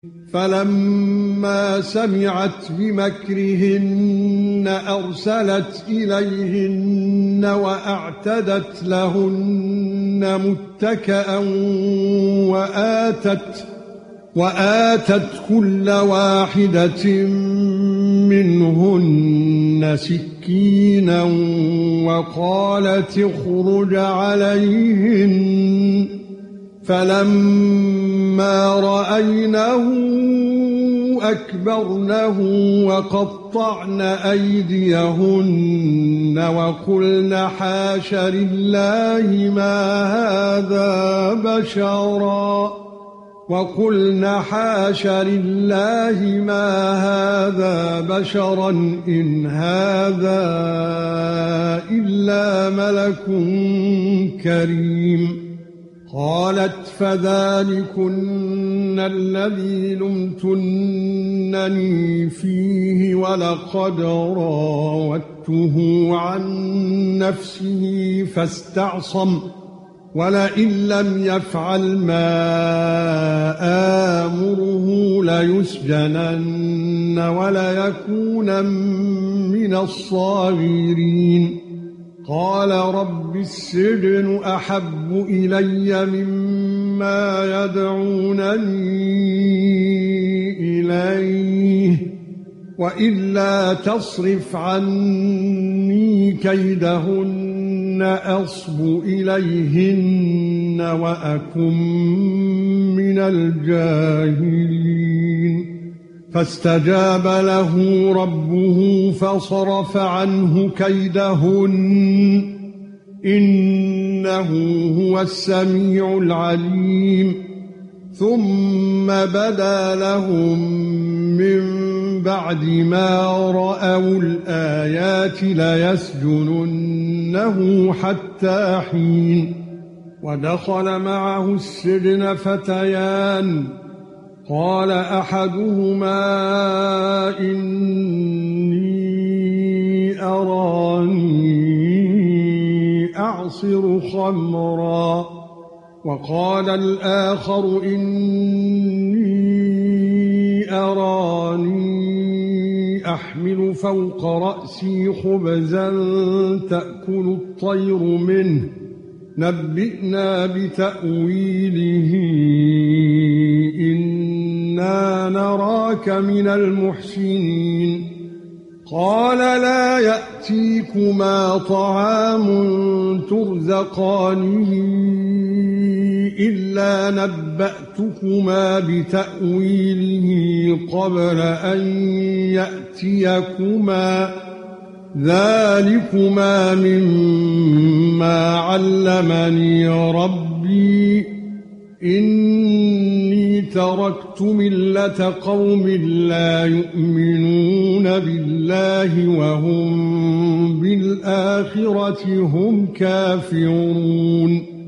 فَلَمَّا سَمِعَتْ بِمَكْرِهِنَّ أَرْسَلَتْ إِلَيْهِنَّ وَأَعْتَدَتْ لَهُنَّ مُتَّكَأً وَآتَتْ كُلَّ وَاحِدَةٍ مِنْهُنَّ سِكِّينًا وَقَالَتِ اخْرُجْ عَلَيْهِنَّ فَلَمَّا رَأَيْنَهُ أَكْبَرْنَهُ وَقَطَّعْنَ أَيْدِيَهُنَّ وَقُلْنَ حَاشَ لِلَّهِ مَا هَذَا بَشَرًا إِنْ هَذَا إِلَّا مَلَكٌ كَرِيمٌ قالت فذلكن الذي لمتنني فيه ولقد راودته عن نفسه فاستعصم ولئن لم يفعل ما آمره ليسجنن وليكون من الصاغرين قال رب السجن أحب إلي مما يدعونني إليه وإلا تصرف عني كيدهن أصب إليهن وأكن من الجاهلين فاستجاب له ربه فصرف عنه كيدهن إنه هو السميع العليم ثم بدا لهم من بعد ما رأوا الآيات ليسجننه حتى حين ودخل معه السجن فتيان قال أحدهما إني أراني أعصر خمرا وقال الآخر إني أراني أحمل فوق رأسي خبزا تأكل الطير منه نبئنا بتأويله إنا نراك من المحسنين قال لا يأتيكما طعام ترزقانه إلا نبأتكما بتأويله قبل أن يأتيكما ذلكما مما علمني ربي إني تركت ملة قوم لا يؤمنون بالله وهم بالآخرة هم كافرون